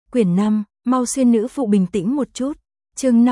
Quyển 5, mau xuyên nữ phụ bình tĩnh một chút. Chương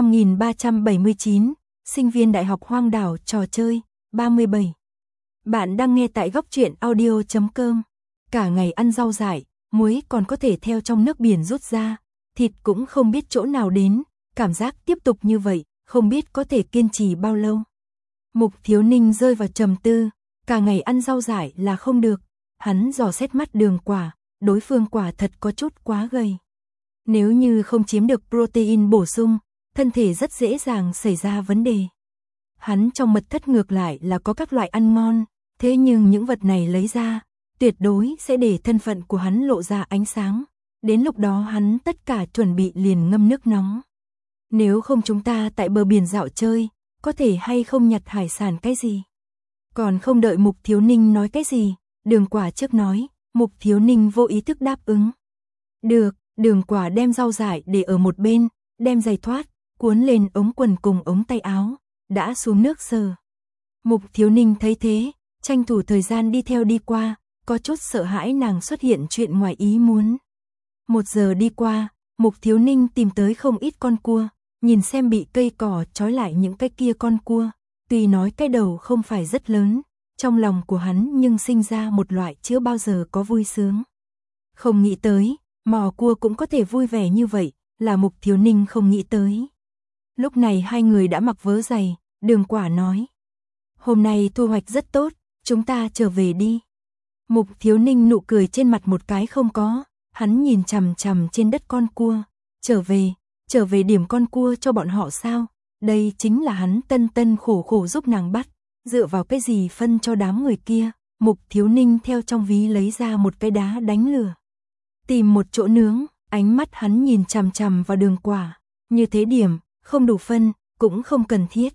5379, sinh viên đại học hoang đảo trò chơi, 37. Bạn đang nghe tại góc truyện audio.com. Cả ngày ăn rau dại, muối còn có thể theo trong nước biển rút ra, thịt cũng không biết chỗ nào đến, cảm giác tiếp tục như vậy, không biết có thể kiên trì bao lâu. Mục Thiếu Ninh rơi vào trầm tư, cả ngày ăn rau dại là không được, hắn dò xét mắt Đường Quả, đối phương quả thật có chút quá gầy. Nếu như không chiếm được protein bổ sung, thân thể rất dễ dàng xảy ra vấn đề. Hắn trong mật thất ngược lại là có các loại ăn ngon, thế nhưng những vật này lấy ra, tuyệt đối sẽ để thân phận của hắn lộ ra ánh sáng. Đến lúc đó hắn tất cả chuẩn bị liền ngâm nước nóng. Nếu không chúng ta tại bờ biển dạo chơi, có thể hay không nhặt hải sản cái gì? Còn không đợi Mục Thiếu Ninh nói cái gì, Đường Quả trước nói, Mục Thiếu Ninh vô ý thức đáp ứng. Được, Đường Quả đem rau dại để ở một bên, đem giày thoát, cuốn lên ống quần cùng ống tay áo, đã xuống nước sờ. Mục Thiếu Ninh thấy thế, tranh thủ thời gian đi theo đi qua, có chút sợ hãi nàng xuất hiện chuyện ngoài ý muốn. 1 giờ đi qua, Mục Thiếu Ninh tìm tới không ít con cua, nhìn xem bị cây cỏ trói lại những cái kia con cua, tuy nói cái đầu không phải rất lớn, trong lòng của hắn nhưng sinh ra một loại chưa bao giờ có vui sướng. Không nghĩ tới, mò cua cũng có thể vui vẻ như vậy, là Mục Thiếu Ninh không nghĩ tới. Lúc này hai người đã mặc vớ giày, Đường Quả nói. Hôm nay thu hoạch rất tốt, chúng ta trở về đi. Mục Thiếu Ninh nụ cười trên mặt một cái không có, hắn nhìn chằm chằm trên đất con cua. Trở về điểm con cua cho bọn họ sao? Đây chính là hắn tân khổ khổ giúp nàng bắt, dựa vào cái gì phân cho đám người kia? Mục Thiếu Ninh theo trong ví lấy ra một cái đá đánh lửa. Tìm một chỗ nướng, ánh mắt hắn nhìn chằm chằm vào Đường Quả. Như thế điểm, không đủ phân, cũng không cần thiết.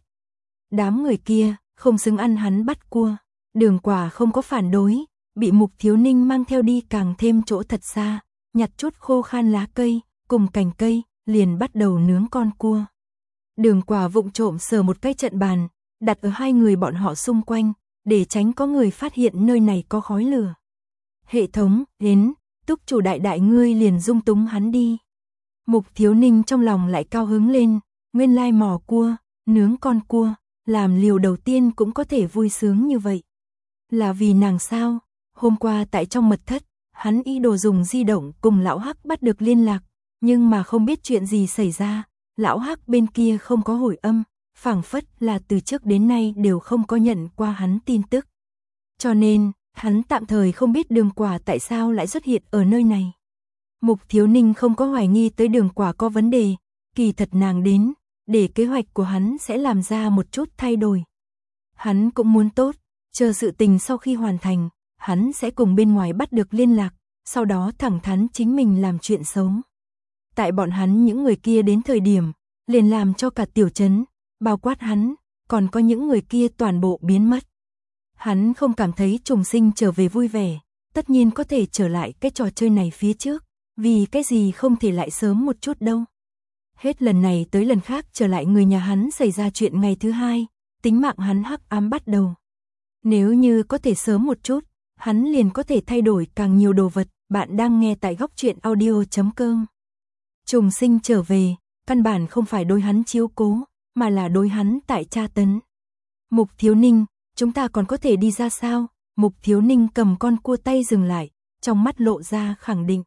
Đám người kia, không xứng ăn hắn bắt cua. Đường Quả không có phản đối, bị Mục Thiếu Ninh mang theo đi càng thêm chỗ thật xa, nhặt chút khô khan lá cây, cùng cành cây, liền bắt đầu nướng con cua. Đường Quả vụng trộm sờ một cái trận bàn, đặt ở hai người bọn họ xung quanh, để tránh có người phát hiện nơi này có khói lửa. Hệ thống, đến, Túc chủ đại ngươi liền dung túng hắn đi. Mục Thiếu Ninh trong lòng lại cao hứng lên, nguyên lai mò cua, nướng con cua, làm liều đầu tiên cũng có thể vui sướng như vậy. Là vì nàng sao? Hôm qua tại trong mật thất, hắn ý đồ dùng di động cùng lão Hắc bắt được liên lạc, nhưng mà không biết chuyện gì xảy ra, lão Hắc bên kia không có hồi âm, phảng phất là từ trước đến nay đều không có nhận qua hắn tin tức. Cho nên, hắn tạm thời không biết Đường Quả tại sao lại xuất hiện ở nơi này. Mục Thiếu Ninh không có hoài nghi tới Đường Quả có vấn đề, kỳ thật nàng đến, để kế hoạch của hắn sẽ làm ra một chút thay đổi. Hắn cũng muốn tốt, chờ sự tình sau khi hoàn thành, hắn sẽ cùng bên ngoài bắt được liên lạc, sau đó thẳng thắn chính mình làm chuyện xấu. Tại bọn hắn những người kia đến thời điểm, liền làm cho cả tiểu trấn, bao quát hắn, còn có những người kia toàn bộ biến mất. Hắn không cảm thấy trùng sinh trở về vui vẻ, tất nhiên có thể trở lại cái trò chơi này phía trước, vì cái gì không thể lại sớm một chút đâu. Hết lần này tới lần khác trở lại người nhà hắn xảy ra chuyện ngày thứ hai, tính mạng hắn hắc ám bắt đầu. Nếu như có thể sớm một chút, hắn liền có thể thay đổi càng nhiều đồ vật. Bạn đang nghe tại góc truyện audio.com. Trùng sinh trở về, căn bản không phải đối hắn chiếu cố, mà là đối hắn tại tra tấn. Mục Thiếu Ninh, chúng ta còn có thể đi ra sao? Mục Thiếu Ninh cầm con cua tay dừng lại, trong mắt lộ ra khẳng định.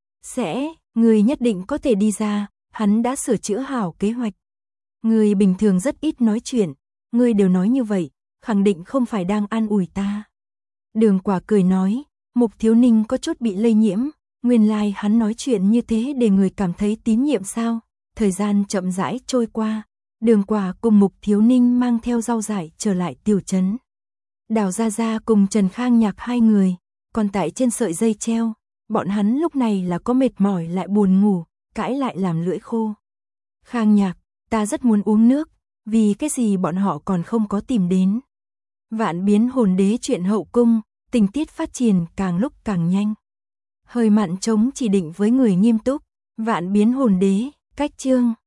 Người nhất định có thể đi ra, hắn đã sửa chữa hảo kế hoạch. Người bình thường rất ít nói chuyện, người đều nói như vậy, khẳng định không phải đang an ủi ta. Đường Quả cười nói, Mục Thiếu Ninh có chút bị lây nhiễm, nguyên lai hắn nói chuyện như thế để người cảm thấy tín nhiệm sao. Thời gian chậm rãi trôi qua, Đường Quả cùng Mục Thiếu Ninh mang theo rau dại trở lại tiểu trấn. Đào Gia Gia cùng Trần Khang Nhạc hai người, còn tại trên sợi dây treo, bọn hắn lúc này là có mệt mỏi lại buồn ngủ, cãi lại làm lưỡi khô. Khang Nhạc, ta rất muốn uống nước, vì cái gì bọn họ còn không có tìm đến. Vạn Biến Hồn Đế chuyện hậu cung, tình tiết phát triển càng lúc càng nhanh. Hơi mặn trống chỉ định với người nghiêm túc, Vạn Biến Hồn Đế, cách chương